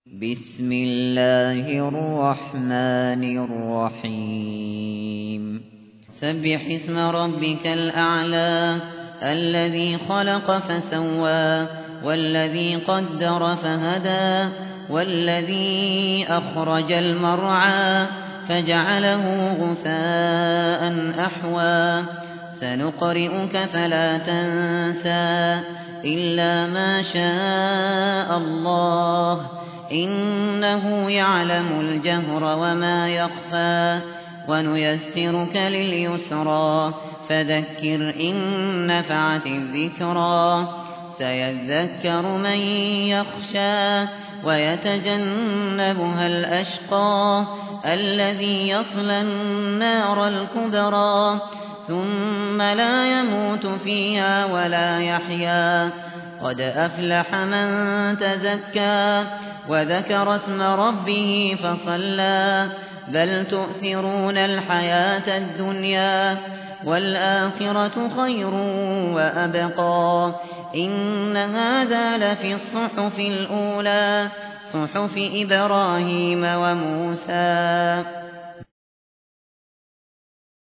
بسم الله الرحمن الرحيم سبح اسم ربك الأعلى الذي خلق فسوى والذي قدر فهدى والذي أخرج المرعى فجعله غثاء أحوى سنقرئك فلا تنسى إلا ما شاء الله إنه يعلم الجهر وما يخفى ونيسرك لليسرى فذكر إن نفعت الذكرى سيذكر من يخشى ويتجنبها الأشقى الذي يصلى النار الكبرى ثم لا يموت فيها ولا يحيا قد أفلح من تزكى وذكر اسم ربه فصلى بل تؤثرون الحياة الدنيا والآخرة خير وأبقى إن هذا لفي الصحف الأولى صحف إبراهيم وموسى